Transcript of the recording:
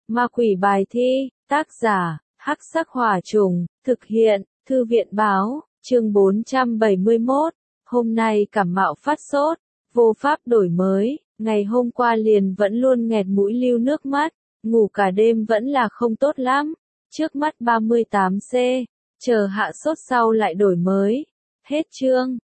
Ma quỷ bài thi, tác giả, Hắc Sắc Hỏa Trùng, thực hiện, Thư viện báo, chương 471. Hôm nay cảm mạo phát sốt, vô pháp đổi mới, ngày hôm qua liền vẫn luôn nghẹt mũi lưu nước mắt, ngủ cả đêm vẫn là không tốt lắm. Trước mắt 38C, chờ hạ sốt sau lại đổi mới. Hết chương.